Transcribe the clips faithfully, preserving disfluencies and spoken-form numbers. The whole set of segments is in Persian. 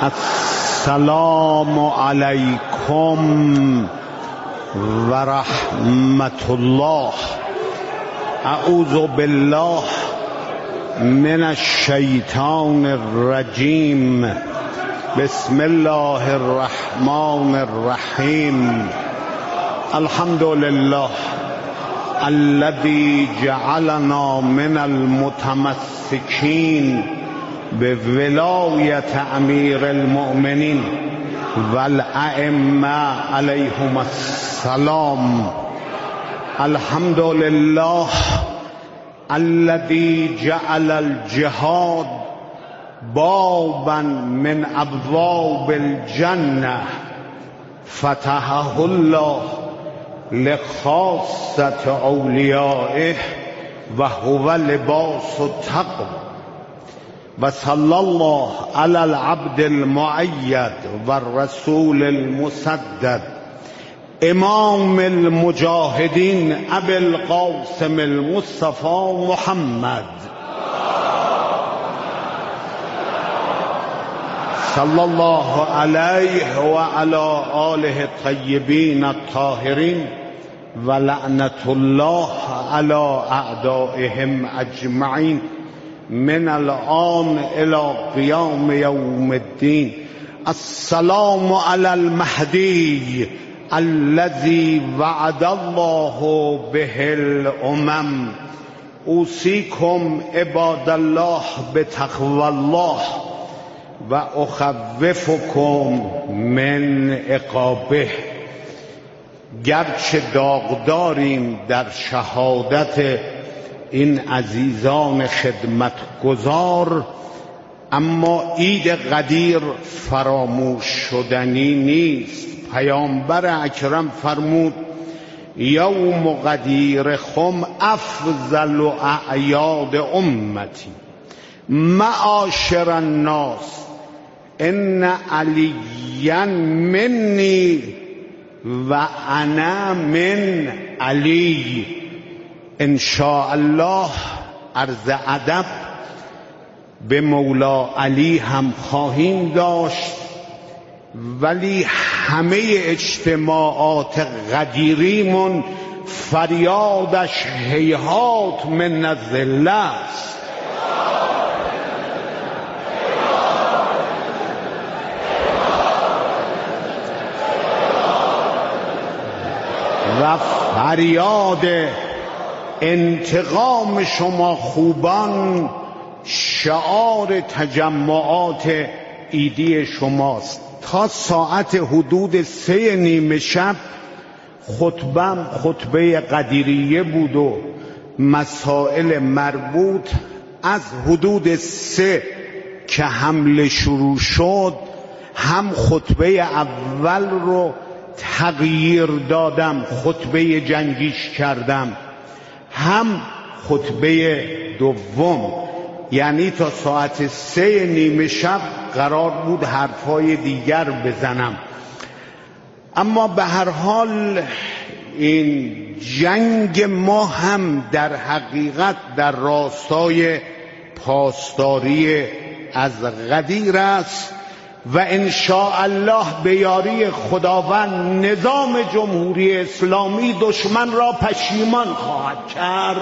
السلام علیکم و رحمت الله. اعوذ بالله من الشیطان الرجیم. بسم الله الرحمن الرحیم. الحمد لله الذي جعلنا من المتمسكين بولایت امیر المؤمنین والائمه علیهم السلام. الحمد لله الذي جعل الجهاد بابا من ابواب الجنه فتحه الله لخاصة اولیائه و هو لباس التقوى. و صلی الله علی العبد المؤید و الرسول المسدد امام المجاهدین ابی القاسم المصطفى محمد صلی الله علیه و علی آله الطیبین الطاهرین و لعنت الله علی اعدائهم اجمعین من الآن الى قیام یوم الدین. السلام علی المهدی الذي وعد الله به الامم. اوصیکم عباد الله بتقوی الله و اخوفکم من عقابه. گرچه داغداریم در شهادت این عزیزان خدمتگزار، اما عید قدیر فراموش شدنی نیست. پیامبر اکرم فرمود یوم قدیر خم افضل اعیاد امتی معاشر الناس ان علیا منی و انا من علی. ان شاء الله عرض ادب به مولا علی هم خواهیم داشت، ولی همه اجتماعات قدیریمون فریادش هیهات من الذله است. و فریاد انتقام شما خوبان شعار تجمعات عیدی شماست. تا ساعت حدود سه نیمه شب خطبم خطبه قدیریه بود و مسائل مربوط. از حدود سه که حمله شروع شد هم خطبه اول رو تغییر دادم، خطبه جنگیش کردم، هم خطبه دوم. یعنی تا ساعت سه نیمه شب قرار بود حرفای دیگر بزنم. اما به هر حال این جنگ ما هم در حقیقت در راستای پاسداری از غدیر است و ان شاء الله به یاری خداوند نظام جمهوری اسلامی دشمن را پشیمان خواهد کرد.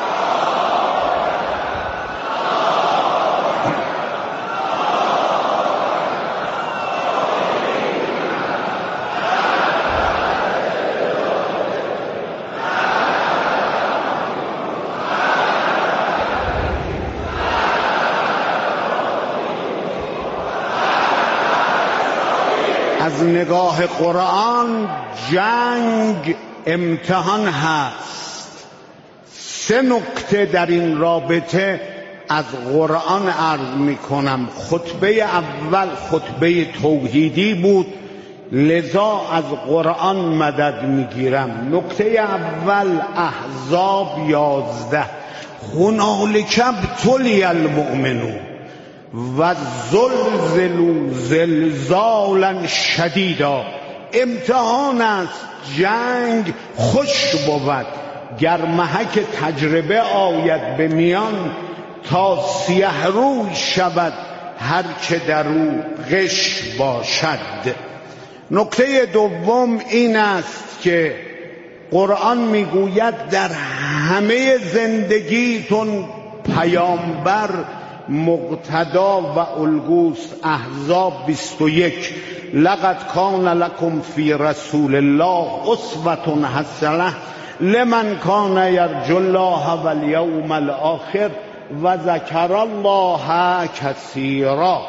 از نگاه قرآن جنگ امتحان هست. سه نکته در این رابطه از قرآن عرض می کنم. خطبه اول خطبه توحیدی بود، لذا از قرآن مدد می گیرم. نکته اول احزاب یازده. هنالک ابتلی المؤمنون و زلزلوا زلزالا شدیدا. امتحان است، جنگ خوش بود گر محک تجربه آید به میان تا سیه روی شود هر که در او غش باشد. نکته دوم این است که قرآن میگوید در همه زندگیتون پیامبر مقتدا و الگوست. احزاب بیست و یک: لقد کان لکم فی رسول الله اسوة حسنة لمن کان یرجو الله والیوم الاخر و ذکر الله کثیرا.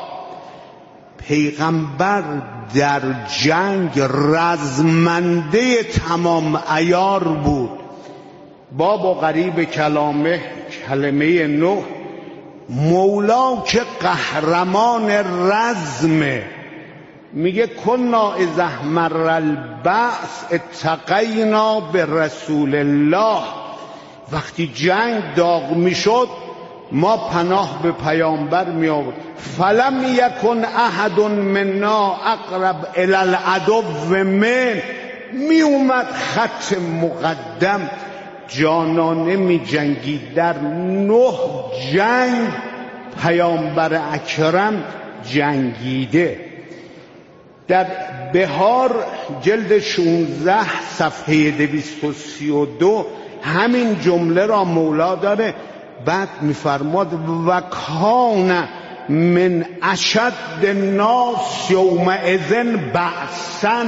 پیغمبر در جنگ رزمنده تمام عیار بود. باب و غریب کلامه، کلمه نوح، مولا که قهرمان رزمه، میگه کنا اذا مر البأس اتقینا به رسول الله. وقتی جنگ داغ میشد ما پناه به پیامبر می آورد. فلم یکن احد منا اقرب الی العدو من، می اومد خط مقدم جانانه می جنگید. در نه جنگ پیامبر اکرم جنگیده. در بهار جلد شانزده صفحه دویست و سی و دو همین جمله را مولا داره. بعد میفرماد و کان من اشد الناس یومئذ بأسا.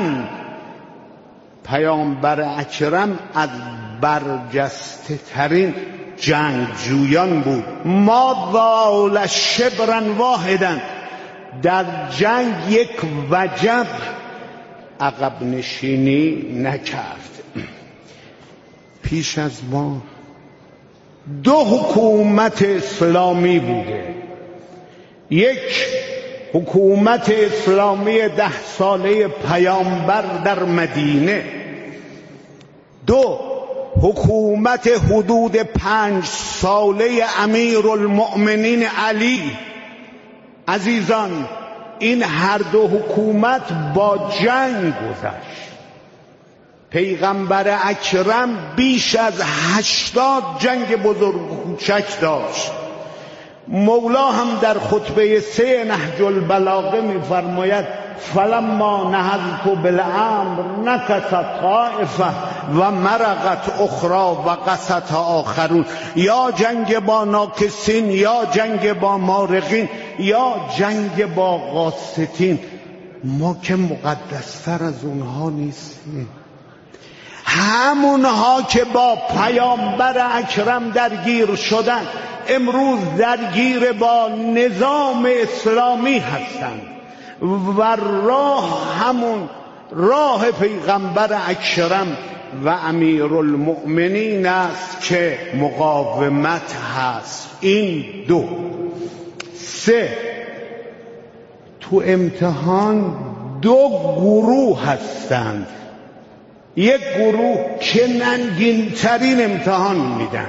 پیامبر اکرم از برجسته ترین جنگجویان بود. ما ضال شبرا واحدا، در جنگ یک وجب عقب نشینی نکرد. پیش از ما دو حکومت اسلامی بوده. یک حکومت اسلامی ده ساله پیامبر در مدینه، دو حکومت حدود پنج ساله امیرالمؤمنین علی. عزیزان، این هر دو حکومت با جنگ گذشت. پیغمبر اکرم بیش از هشتاد جنگ بزرگ و کوچک داشت. مولا هم در خطبه سه نهج البلاغه می‌فرماید فلما نهضت بالامر نکست طائفه و مرقت اخرى و قست آخرون. یا جنگ با ناکسین، یا جنگ با مارقین، یا جنگ با قاستین. ما که مقدستر از اونها نیستیم. همونها که با پیامبر اکرم درگیر شدن امروز درگیر با نظام اسلامی هستند و راه همون راه پیغمبر اکرم و امیرالمؤمنین است که مقاومت هست. این دو. سه، تو امتحان دو گروه هستند. یک گروه که ننگین ترین امتحان میدن،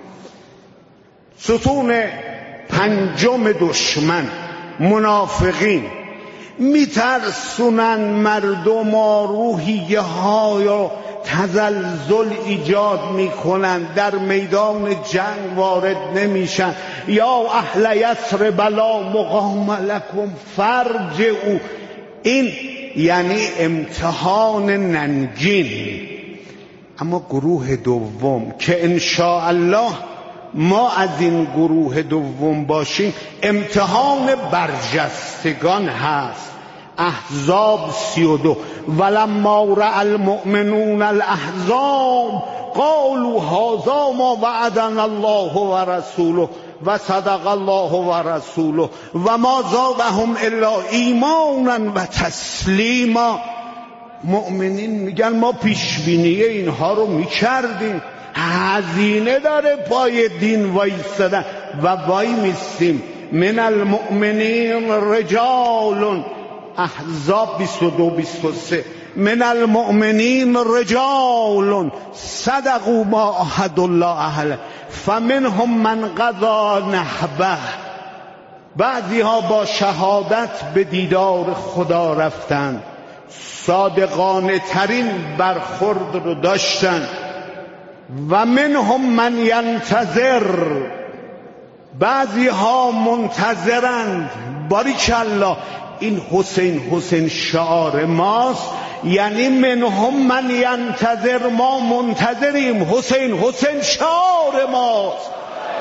ستون پنجم دشمن، منافقین، میترسونن مردم و روحیه های و تزلزل ایجاد میکنن، در میدان جنگ وارد نمیشن. یا اهل یثرب لا مقام لکم فارجعوا. این یعنی امتحان ننگین. اما گروه دوم که انشاءالله ما از این گروه دوم باشیم، امتحان برجستگان هست. احزاب سی و دو: ولما رأى المؤمنون الاحزاب قالوا هذا ما وعدنا الله ورسوله و صدق الله و رسوله و ما زادهم الا ایمانا و تسلیما. مؤمنین میگن ما پیشبینی اینها رو میکردیم، هزینه داره پای دین وایستادن و وای میستیم. من المؤمنین رجال، احزاب بیست و دو بیست و سه: من المؤمنین رجال صدقوا ما عاهدوا الله علیه فمنهم من قضی نحبه. بعضی ها با شهادت به دیدار خدا رفتند، صادقانه ترین برخورد رو داشتن. و منهم من ینتظر، بعضی ها منتظرند باریکالله. این حسین حسین شعار ماست، یعنی منهم من ینتظر، ما منتظریم. حسین حسین شعار ماست.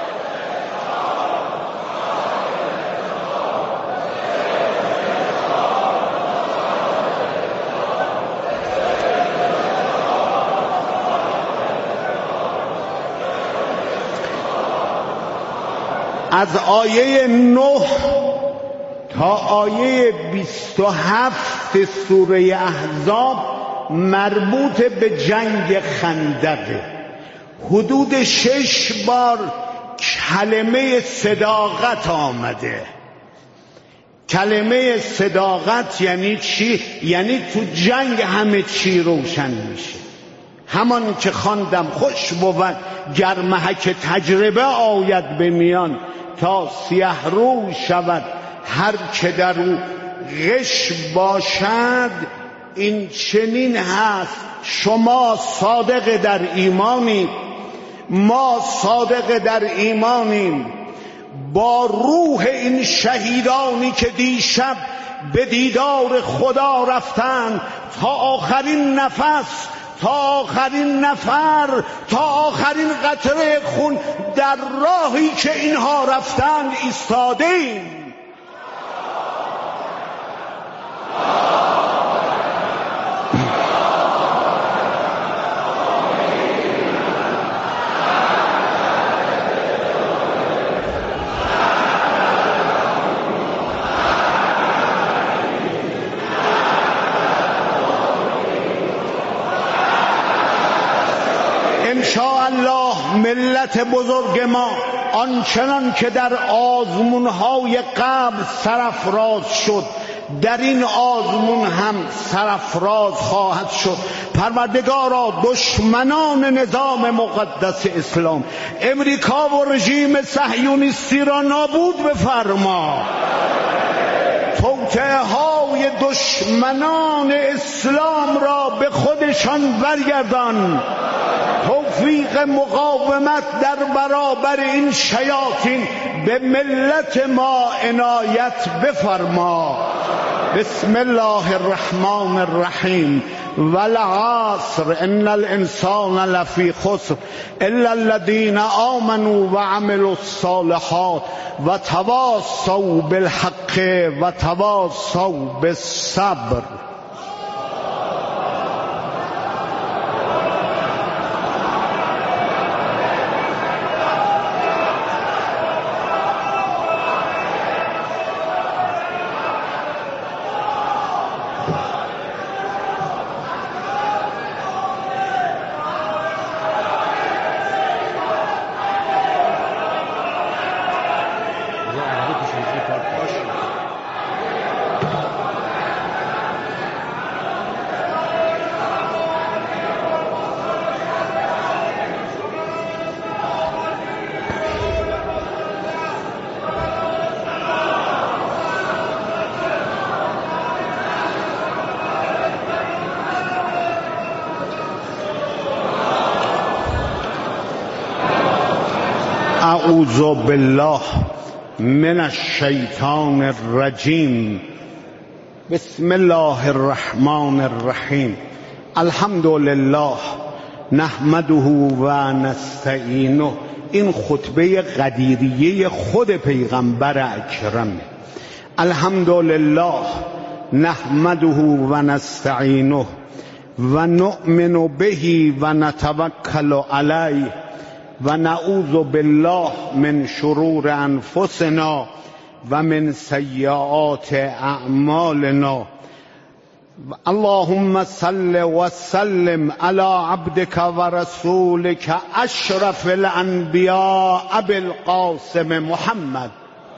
از آیه نه تا آیه بیست و هفت سوره احزاب مربوط به جنگ خندقه. حدود شش بار کلمه صداقت آمده. کلمه صداقت یعنی چی؟ یعنی تو جنگ همه چی روشن میشه. همان که خواندم خوش بود گر محک تجربه آید به میان، تا سیه رو شود هر که در او غش باشد. این چنین هست. شما صادق در ایمانید، ما صادق در ایمانیم. با روح این شهیدانی که دیشب به دیدار خدا رفتند، تا آخرین نفس، تا آخرین نفر، تا آخرین قطره خون در راهی که اینها رفتند ایستادیم. انشاءالله ملت بزرگ ما آنچنان که در آزمونهای قبل سرافراز شد، در این آزمون هم سرافراز خواهد شد. پروردگارا دشمنان نظام مقدس اسلام، امریکا و رژیم صهیونیستی را نابود بفرما. توطئه های دشمنان اسلام را به خودشان برگردان. توفیق مقاومت در برابر این شیاطین به ملت ما عنایت بفرما. بسم الله الرحمن الرحیم. والعصر ان الانسان لفی خسر الا الذین آمنوا وعملوا الصالحات وتواصوا بالحق وتواصوا بالصبر. اعوذ بالله من الشیطان الرجیم. بسم الله الرحمن الرحیم. الحمد لله نحمده و نستعینه. این خطبه قدیریه خود پیغمبر اکرمه. الحمد لله نحمده و نستعینه و نؤمن به و نتوکل علیه و نعوذ بالله من شرور انفسنا و من سیئات اعمالنا. اللهم صل و سلم علی عبدک و رسولک اشرف الانبیاء ابی القاسم محمد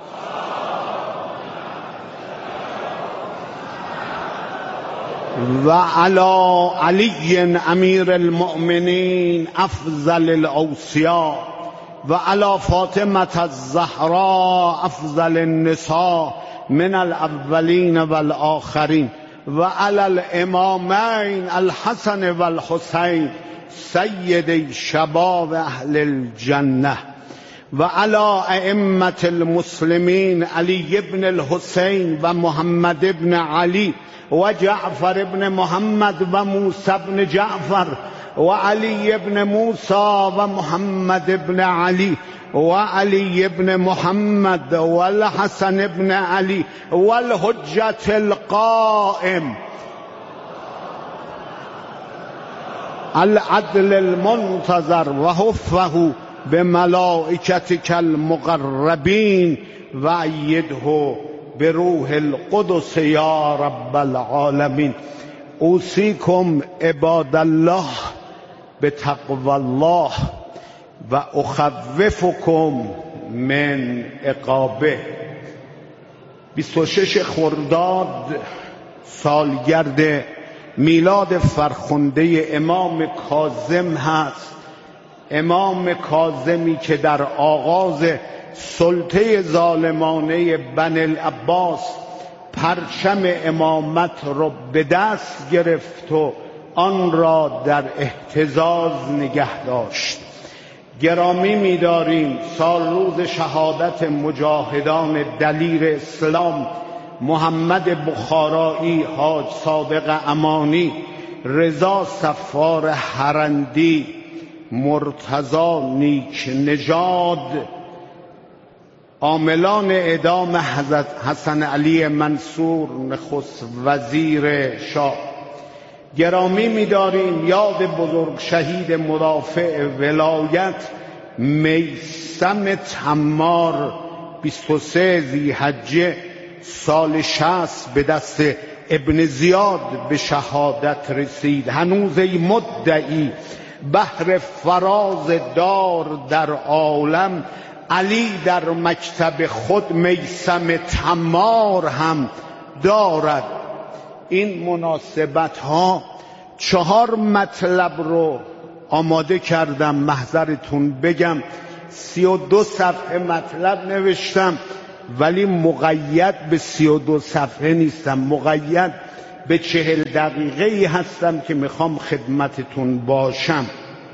و علی علی امیر المؤمنین افضل الاوصیاء و علی فاطمه الزهراء افضل النساء من الاولین والآخرین و علی الامامین الحسن والحسین سید شباب اهل الجنه و علی ائمة المسلمین علی ابن الحسین و محمد ابن علی و جعفر ابن محمد و موسی ابن جعفر و علی ابن موسی و محمد ابن علی و علی ابن محمد و الحسن ابن علی و الحجة القائم العدل المنتظر و حفه بملائکتک المقربین و ایده بروح القدس یا رب العالمین. اوصیکم عباد الله بتقوی الله و اخوفکم من عقابه. بیست و شش خرداد سالگرد میلاد فرخنده امام کاظم هست. امام کاظمی که در آغاز سلطه ظالمانه بنی العباس پرچم امامت را به دست گرفت و آن را در اهتزاز نگه داشت. گرامی می‌داریم سال روز شهادت مجاهدان دلیر اسلام محمد بخارایی، حاج صادق امانی، رضا صفار هرندی، مرتضی نیک نژاد، عاملان اعدام حضرت حسن علی منصور نخست وزیر شاه. گرامی می‌داریم یاد بزرگ شهید مدافع ولایت میثم تمار بیست و سه ذی‌حجه سال شصت به دست ابن زیاد به شهادت رسید. هنوز ای مدعی بهر فراز دار در عالم، علی در مکتب خود میثم تمار هم دارد. این مناسبت ها چهار مطلب رو آماده کردم، محضرتون بگم. سی و دو صفحه مطلب نوشتم ولی مقید به سی و دو صفحه نیستم، مقید به چهل دقیقه هستم که میخوام خدمتتون باشم.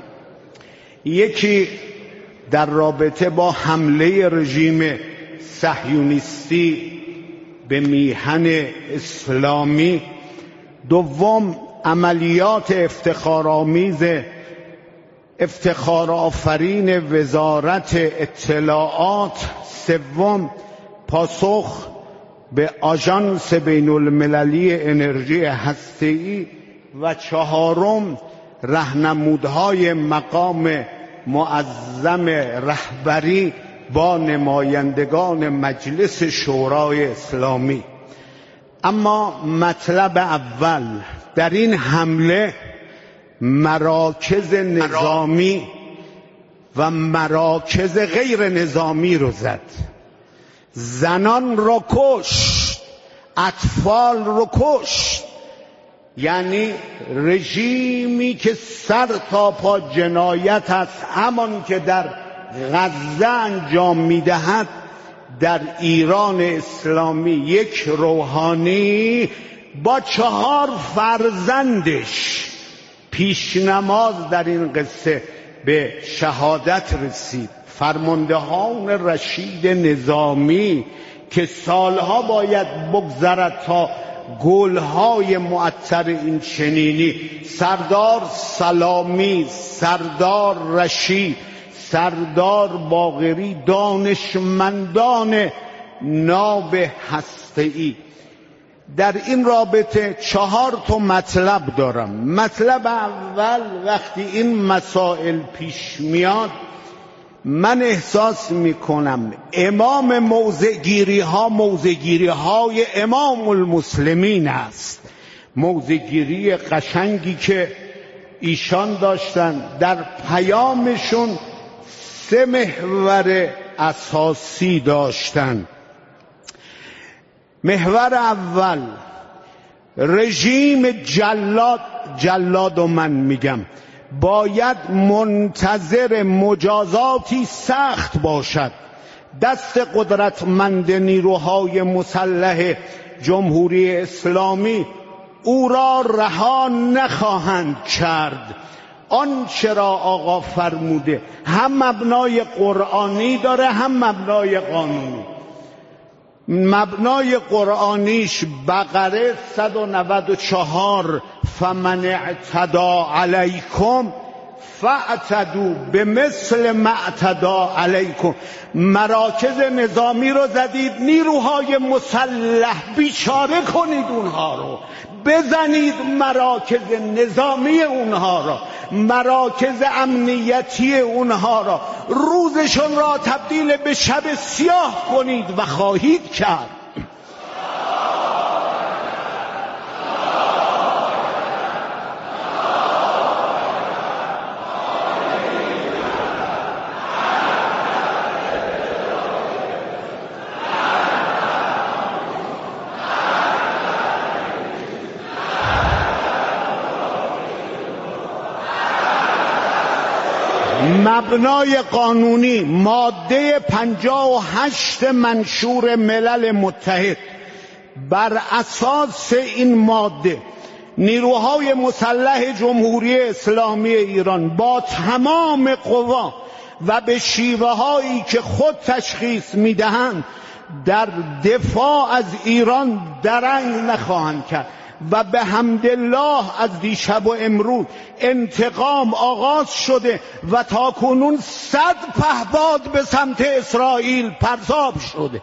یکی در رابطه با حمله رژیم صهیونیستی به میهن اسلامی، دوم عملیات افتخارآمیز افتخار آفرین وزارت اطلاعات، سوم پاسخ به آژانس بین المللی انرژی هسته‌ای و چهارم راهنمودهای مقام معظم رهبری با نمایندگان مجلس شورای اسلامی. اما مطلب اول، در این حمله مراکز نظامی و مراکز غیر نظامی رو زد، زنان رو کشت، اطفال رو کشت. یعنی رژیمی که سر تا پا جنایت است، همان که در غزه انجام میدهد، در ایران اسلامی یک روحانی با چهار فرزندش پیشنماز در این قصه به شهادت رسید. فرماندهان رشید نظامی که سالها باید بگذرد تا گلهای معطر این چنینی، سردار سلامی، سردار رشید، سردار باقری، دانشمندان ناب هسته‌ای. در این رابطه چهار تا مطلب دارم. مطلب اول، وقتی این مسائل پیش میاد من احساس میکنم امام موضعگیری ها موضعگیری های امام المسلمین است. موضعگیری قشنگی که ایشان داشتن، در پیامشون سه محور اساسی داشتن. محور اول، رژیم جلاد جلاد و من میگم باید منتظر مجازاتی سخت باشد. دست قدرتمند نیروهای مسلح جمهوری اسلامی او را رها نخواهند کرد. آنچه را آقا فرموده هم مبنای قرآنی داره هم مبنای قانونی. مبنای قرآنیش بقره صد و نود و چهار فمن اعتدی علیکم فاعتدوا بمثل ما اعتدی علیکم. مراکز نظامی رو زدید، نیروهای مسلح، بیچاره کنید اونها رو، بزنید مراکز نظامی اونها را، مراکز امنیتی اونها را، روزشون را تبدیل به شب سیاه کنید و خواهید کرد. مبنای قانونی ماده پنجاه و هشت منشور ملل متحد. بر اساس این ماده نیروهای مسلح جمهوری اسلامی ایران با تمام قوا و به شیوه هایی که خود تشخیص میدهند در دفاع از ایران درنگ نخواهند کرد و به حمدالله از دیشب و امروز انتقام آغاز شده و تا کنون صد پهپاد به سمت اسرائیل پرتاب شده.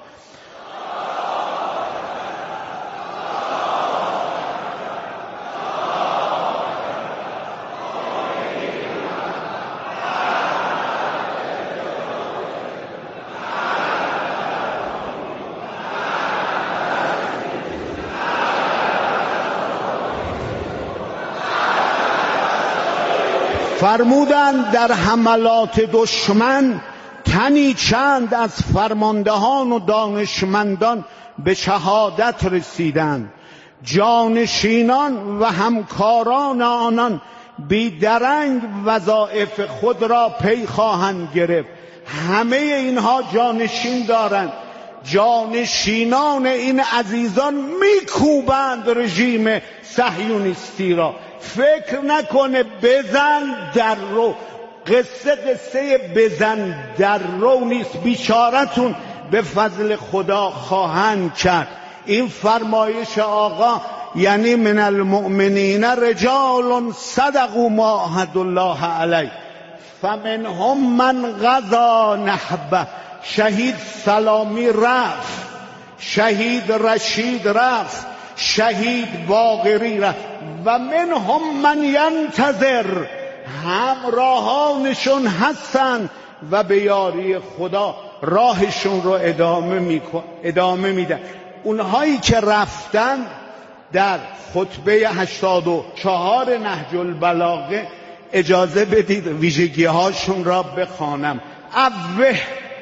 فرمودند در حملات دشمن تنی چند از فرماندهان و دانشمندان به شهادت رسیدند. جانشینان و همکاران آنان بیدرنگ وظایف خود را پی خواهند گرفت. همه اینها جانشین دارند. جانشینان این عزیزان میکوبند رژیم صهیونیستی را. فکر نکنه بزن در رو، قصه قصه بزن در رو نیست. بیچارتون به فضل خدا خواهند کرد. این فرمایش آقا یعنی من المؤمنین رجال صدقوا ما عاهدوا الله علیه فمنهم من قضی نحبه. شهید سلامی رفت، شهید رشید رفت، شهید باقری رفت و منهم من ینتظر. همراهانشون هستن و به یاری خدا راهشون رو ادامه میکن ادامه میدن. اونهایی که رفتن در خطبه هشتاد و چهار نهج البلاغه اجازه بدید ویژگی هاشون را بخوانم. اوه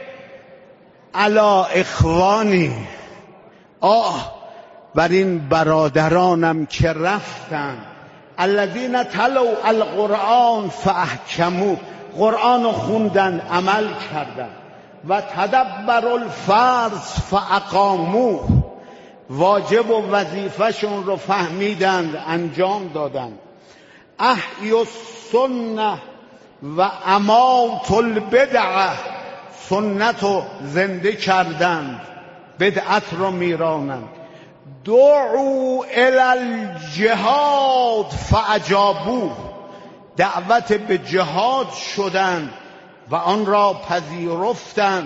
علی اخوانی، آه بر این برادرانم که رفتن، الذین تلوا القرآن فاحکموه، قرآن رو خوندن عمل کردن، و تدبر الفرض فاقاموه، واجب و وظیفهشون رو فهمیدند انجام دادند. احیوا السنه و امات البدعه، سنت رو زنده کردند، بدعت رو میرانند. دعوا الی الجهاد فاجابوه، دعوت به جهاد شدند و آن را پذیرفتند.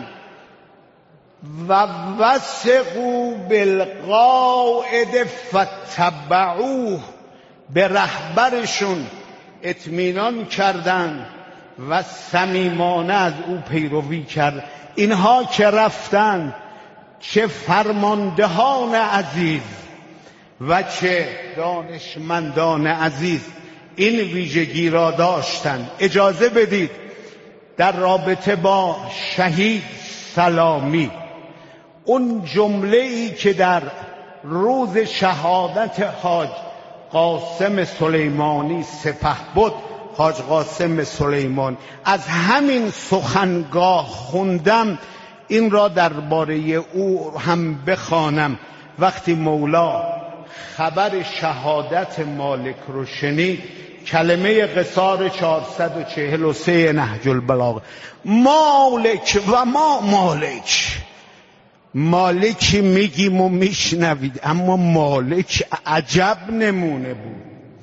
و وثقوا بالقائد فاتبعوه، به رهبرشون اطمینان کردند و صمیمانه از او پیروی کرد. اینها که رفتند چه فرماندهان عزیز و چه دانشمندان عزیز این ویژگی را داشتند. اجازه بدید در رابطه با شهید سلامی اون جمله ای که در روز شهادت حاج قاسم سلیمانی سپهبد، حاج قاسم سلیمان، از همین سخنگاه خوندم، این را درباره او هم بخوانم. وقتی مولا خبر شهادت مالک رو شنید، کلمه قصار چهارصد و چهل و سه نهج البلاغه، مالک و ما مالک. مالکی میگیم و میشنوید، اما مالک عجب نمونه بود.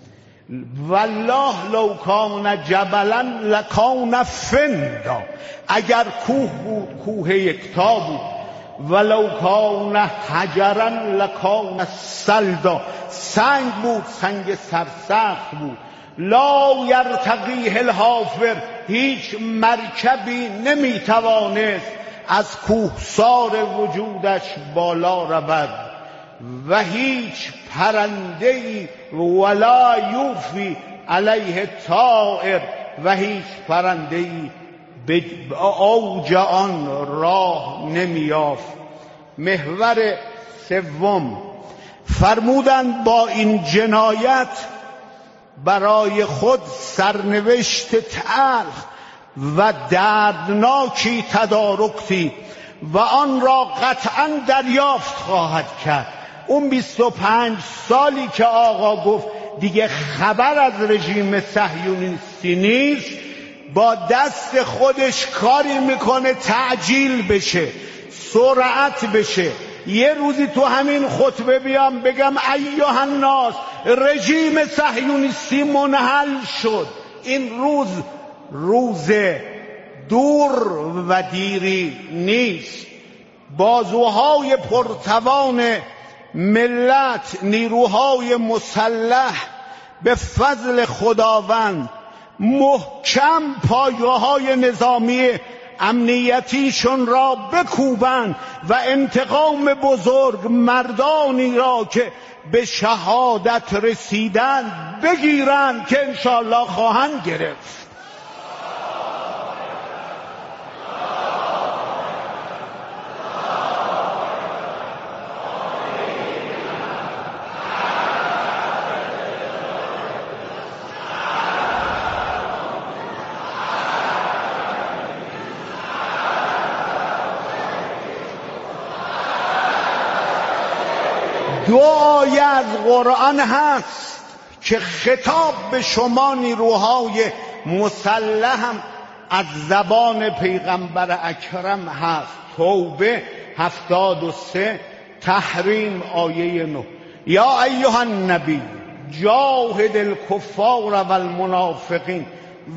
والله لو کان جبلا لکان فندا، اگر کوه بود کوه یکتا بود، ولو کان حجرا لکان سلدا، سنگ بود سنگ سرسخت بود. لا یرتقیه الحافر، هیچ مرکبی نمیتوانست از کوهسار وجودش بالا رود، و هیچ پرنده‌ای ولا یوفی علیه طائر، و هیچ پرنده‌ای به اوج آن راه نمیافت. محور سوم فرمودند با این جنایت برای خود سرنوشت تلخ و دردناکی تدارکتی و آن را قطعا دریافت خواهد کرد. اون بیست و پنج سالی که آقا گفت دیگه خبر از رژیم صهیونیستی نیست، با دست خودش کاری میکنه تعجیل بشه، سرعت بشه. یه روزی تو همین خطبه بیام بگم ایها الناس، رژیم صهیونیستی منحل شد. این روز روز دور و دیری نیست. بازوهای پرتوان ملت، نیروهای مسلح به فضل خداوند محکم پایه‌های نظامی امنیتیشون را بکوبند و انتقام بزرگ مردانی را که به شهادت رسیدند بگیرند که انشاءالله خواهند گرفت. دو آیه از قرآن هست که خطاب به شما نیروهای مسلح هم از زبان پیغمبر اکرم هست. توبه هفتاد و سه، تحریم آیه نه. یا ایها النبی جاهد الکفار و المنافقین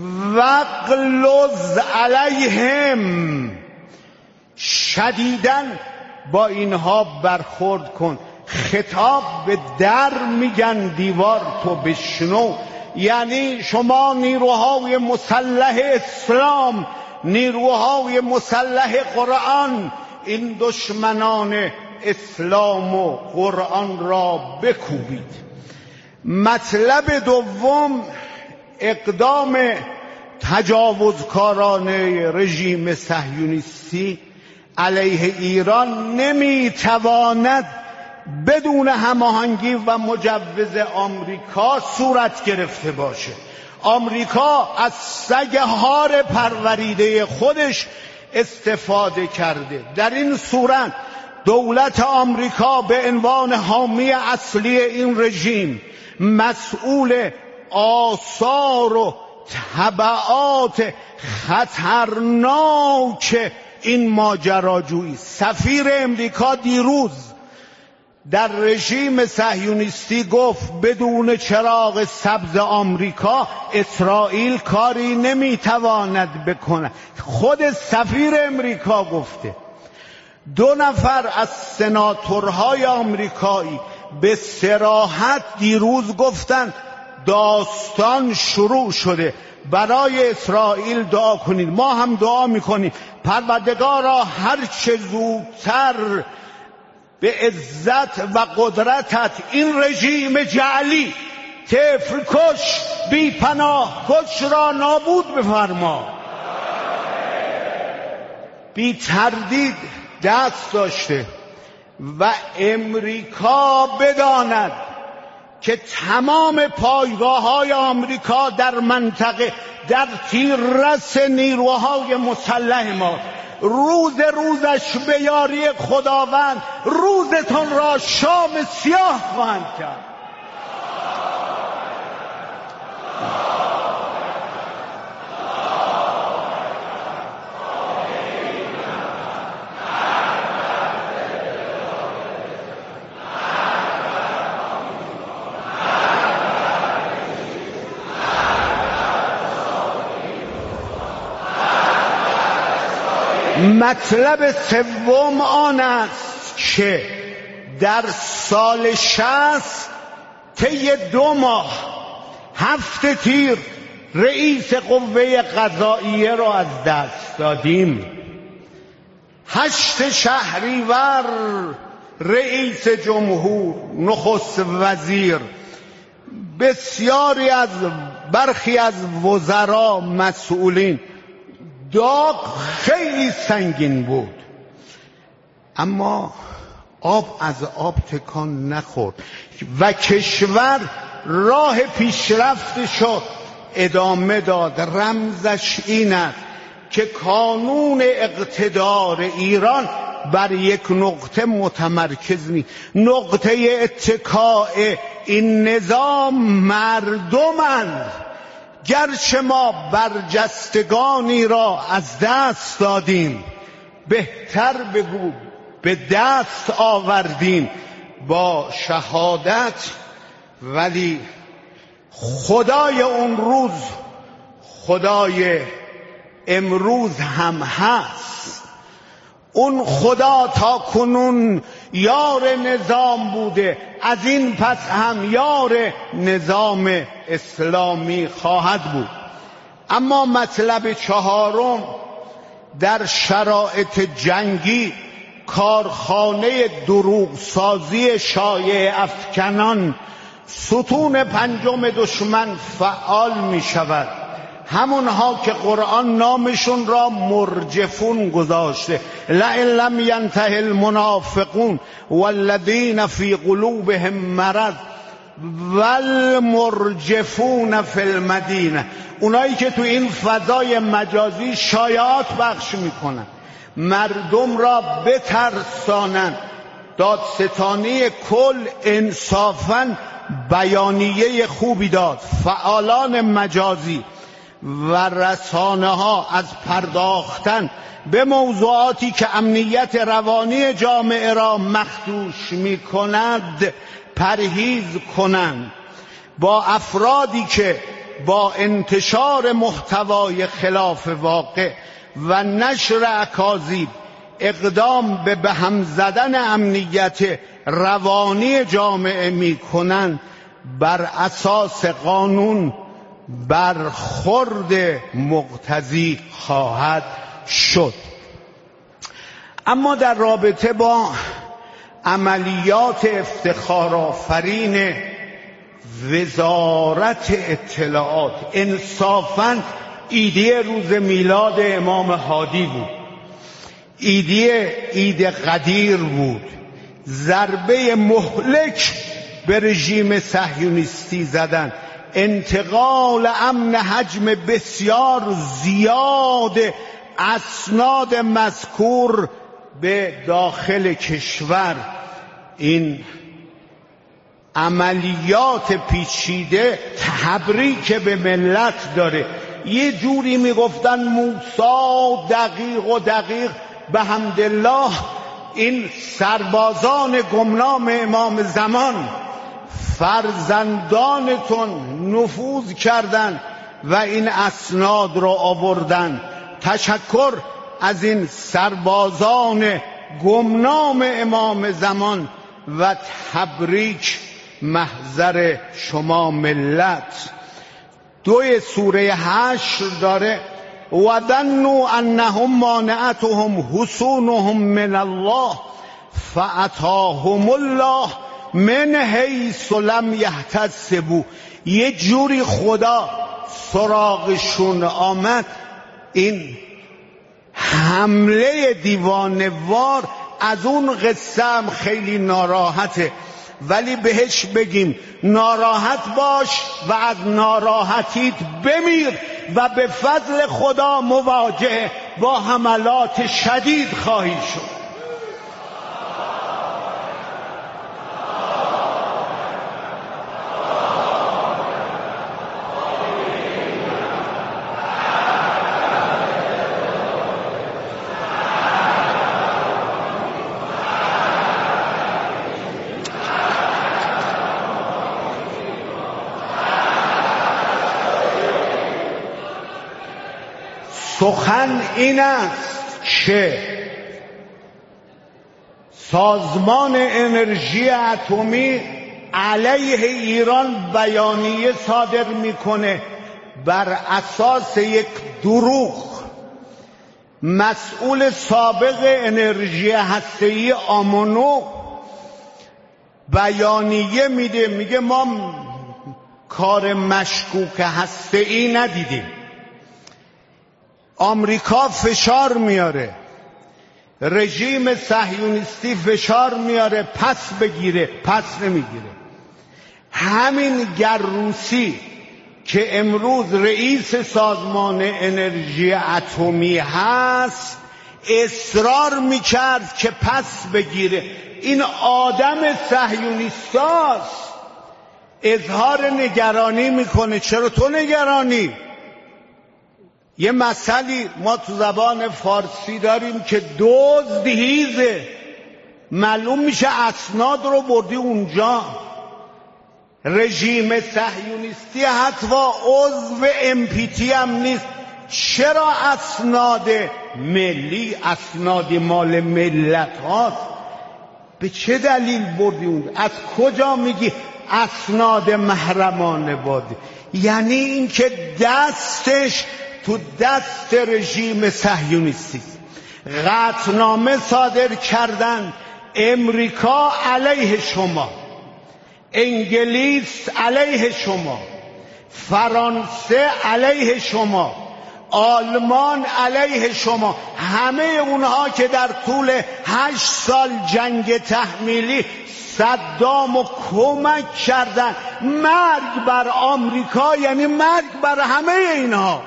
واغلظ علیهم، شدیداً با اینها برخورد کن. خطاب به در میگن دیوار تو بشنو، یعنی شما نیروهای مسلح اسلام، نیروهای مسلح قرآن، این دشمنان اسلام و قرآن را بکوبید. مطلب دوم اقدام تجاوزکارانه رژیم صهیونیستی علیه ایران نمیتواند بدون هماهنگی و مجوز آمریکا صورت گرفته باشه. آمریکا از سگ هار پروریده خودش استفاده کرده. در این صورت دولت آمریکا به عنوان حامی اصلی این رژیم مسئول آثار و تبعات خطرناک این ماجراجویی. سفیر امریکا دیروز در رژیم صهیونیستی گفت بدون چراغ سبز آمریکا اسرائیل کاری نمیتواند بکنه. خود سفیر امریکا گفته. دو نفر از سناتورهای آمریکایی به صراحت دیروز گفتن داستان شروع شده، برای اسرائیل دعا کنید. ما هم دعا میکنیم پروردگارا هر چه زودتر به عزت و قدرتت این رژیم جعلی طفل کش بی پناه کش را نابود بفرما. بی تردید دست داشته و امریکا بداند که تمام پایگاه های آمریکا در منطقه در تیررس نیروهای مسلح ما روز روزش به یاری خداوند روزتان را شام سیاه خواهند کرد. مطلب سوم آن است که در سال شصت طی دو ماه هفت تیر رئیس قوه قضاییه را از دست دادیم. هشت شهریور رئیس جمهور، نخست وزیر، بسیاری از برخی از وزرا، مسئولین، داغ خیلی سنگین بود، اما آب از آب تکان نخورد و کشور راه پیشرفتشو ادامه داد. رمزش این است که کانون اقتدار ایران بر یک نقطه متمرکز نیست. نقطه اتکاء این نظام مردمند. گرچه ما برجستگانی را از دست دادیم، بهتر بگو به دست آوردیم با شهادت، ولی خدای اون روز خدای امروز هم هست. اون خدا تا کنون یار نظام بوده، از این پس هم یار نظام اسلامی خواهد بود. اما مطلب چهارم، در شرایط جنگی کارخانه دروغسازی شایعه افکنان ستون پنجم دشمن فعال می شود. همونها که قرآن نامشون را مرجفون گذاشته، لئن لم ینته المنافقون والذین فی قلوبهم مرض والمرجفون فی المدینه، اونایی که تو این فضای مجازی شایعات پخش میکنن، مردم را بترسانند. دادستانی کل انصافاً بیانیه خوبی داد. فعالان مجازی و رسانه ها از پرداختن به موضوعاتی که امنیت روانی جامعه را مخدوش می کند پرهیز کنند. با افرادی که با انتشار محتوای خلاف واقع و نشر اکاذیب اقدام به بهم زدن امنیت روانی جامعه می کنند، بر اساس قانون برخورد مقتضی خواهد شد. اما در رابطه با عملیات افتخارآفرین وزارت اطلاعات، انصافاً ایده روز میلاد امام هادی بود، ایده ایده قدیر بود، ضربه مهلک به رژیم صهیونیستی زدن، انتقال امن حجم بسیار زیاد اسناد مذکور به داخل کشور. این عملیات پیچیده تبریک به ملت داره. یه جوری میگفتن موسی دقیق و دقیق، به حمدالله این سربازان گمنام امام زمان فرزندانتون نفوذ کردند و این اسناد را آوردن. تشکر از این سربازان گمنام امام زمان و تبریک محضر شما ملت. دوی سوره حشر داره و ظنوا انهم مانعتهم حصونهم من الله فاتاهم الله من حیث لم یحتسبوا. یه جوری خدا سراغشون آمد. این حمله دیوانوار از اون قصه هم خیلی ناراحته، ولی بهش بگیم ناراحت باش و از ناراحتیت بمیر و به فضل خدا مواجه با حملات شدید خواهی شد. سخن این است که سازمان انرژی اتمی علیه ایران بیانیه صادر میکنه بر اساس یک دروغ. مسئول سابق انرژی هسته‌ای آمونو بیانیه میده، میگه ما کار مشکوک هسته‌ای ندیدیم. آمریکا فشار میاره، رژیم صهیونیستی فشار میاره پس بگیره، پس نمیگیره. همین گروسی که امروز رئیس سازمان انرژی اتمی هست اصرار میکرد که پس بگیره. این آدم صهیونیستاست، اظهار نگرانی میکنه. چرا تو نگرانی؟ یه مسئله ما تو زبان فارسی داریم که دزد هیزه، معلوم میشه اسناد رو بردی اونجا. رژیم صهیونیستی حتی عضو امپیتی هم نیست. چرا اسناد ملی، اسناد مال ملت هاست؟ به چه دلیل بردی اونجا؟ از کجا میگی اسناد محرمانه بادی؟ یعنی این که دستش تو دست رژیم صهیونیستی. قطعنامه صادر کردن امریکا علیه شما، انگلیس علیه شما، فرانسه علیه شما، آلمان علیه شما. همه اونها که در طول هشت سال جنگ تحمیلی صدامو کمک کردن. مرگ بر آمریکا یعنی مرگ بر همه اینها.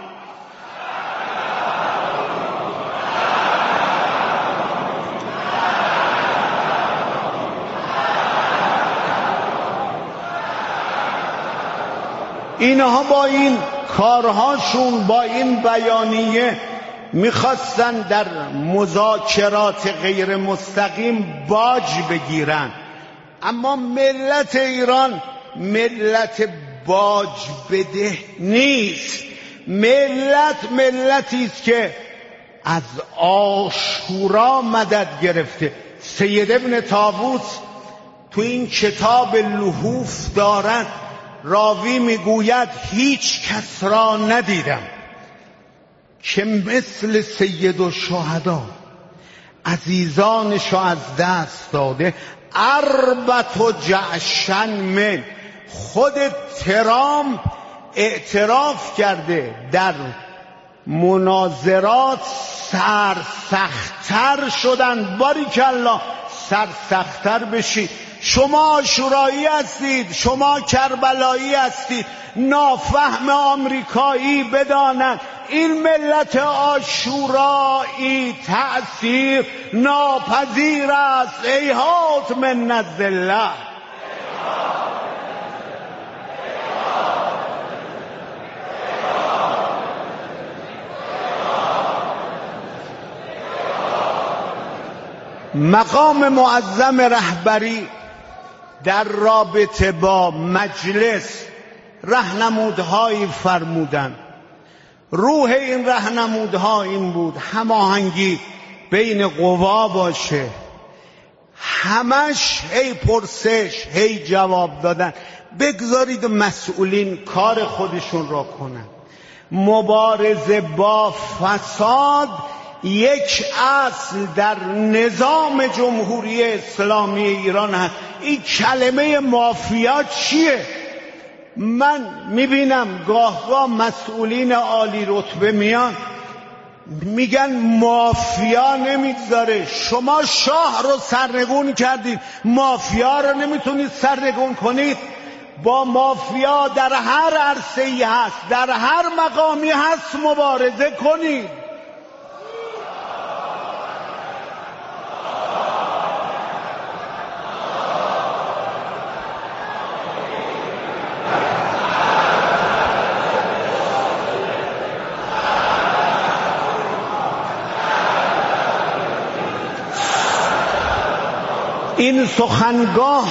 اینها با این کارهاشون، با این بیانیه میخواستن در مذاکرات غیر مستقیم باج بگیرن. اما ملت ایران ملت باج بده نیست. ملت ملتی است که از عاشورا مدد گرفته. سید ابن طاووس تو این کتاب لحوف دارد، راوی میگوید هیچ کس را ندیدم که مثل سید الشهدا عزیزانشو از دست داده. اربط و جعشن من، خود ترامپ اعتراف کرده در مناظرات سرسخت‌تر شدن. باریکالله، سرسخت‌تر بشید. شما عاشورایی هستید، شما کربلایی هستید. نافهم آمریکایی بدانند این ملت عاشورایی تأثیر ناپذیر است. ایهات من نزد الله. مقام معظم رهبری در رابطه با مجلس راهنمودهایی فرمودند. روح این راهنمودها این بود هماهنگی بین قوا باشه. همش هی پرسش، هی جواب دادن. بگذارید مسئولین کار خودشون را کنن. مبارزه با فساد یک اصل در نظام جمهوری اسلامی ایران هست. این کلمه مافیا چیه؟ من میبینم گاه گاه مسئولین عالی رتبه میان میگن مافیا نمیگذاره. شما شاه رو سرنگون کردید، مافیا رو نمیتونید سرنگون کنید؟ با مافیا در هر عرصه‌ای هست، در هر مقامی هست، مبارزه کنید. این سخنگاه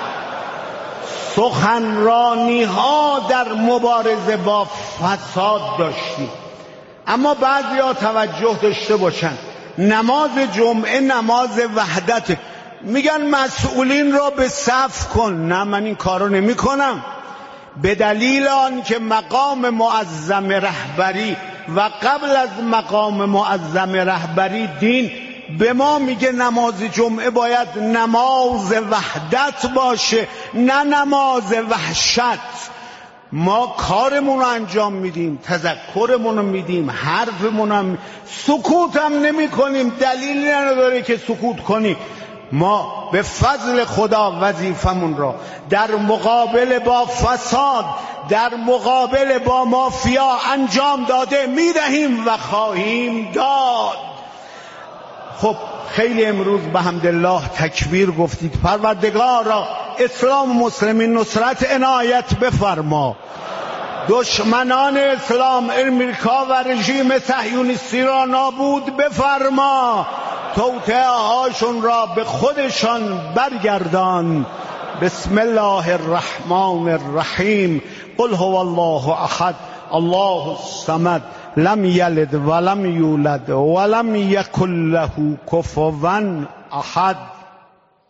سخنرانی ها در مبارزه با فساد داشتیم، اما بعضی ها توجه داشته باشن نماز جمعه نماز وحدت، میگن مسئولین را به صف کن. نه، من این کارو نمی کنم، به دلیل آن که مقام معظم رهبری و قبل از مقام معظم رهبری دین به ما میگه نماز جمعه باید نماز وحدت باشه، نه نماز وحشت. ما کارمون رو انجام میدیم، تذکرمون رو میدیم، حرفمون هم، سکوت هم نمی کنیم، دلیلی نداره که سکوت کنیم. ما به فضل خدا وظیفمون را در مقابل با فساد، در مقابل با مافیا انجام داده میدهیم و خواهیم داد. خب خیلی امروز به حمدالله تکبیر گفتید. پروردگارا اسلام و مسلمین نصرت عنایت بفرما، دشمنان اسلام امریکا و رژیم صهیونیستی را نابود بفرما، توطئه هاشون را به خودشان برگردان. بسم الله الرحمن الرحیم. قل هو الله احد الله الصمد لم یلد ولم یولد ولم یکن له کفوا احد.